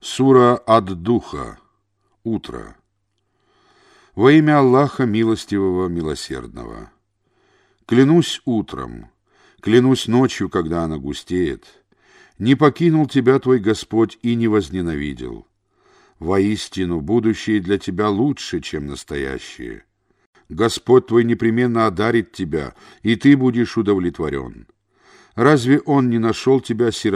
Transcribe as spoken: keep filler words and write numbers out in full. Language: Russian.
Сура ад-Духа. Утро. Во имя Аллаха Милостивого, Милосердного. Клянусь утром, клянусь ночью, когда она густеет. Не покинул тебя твой Господь и не возненавидел. Воистину, будущее для тебя лучше, чем настоящее. Господь твой непременно одарит тебя, и ты будешь удовлетворен. Разве Он не нашел тебя сиротой?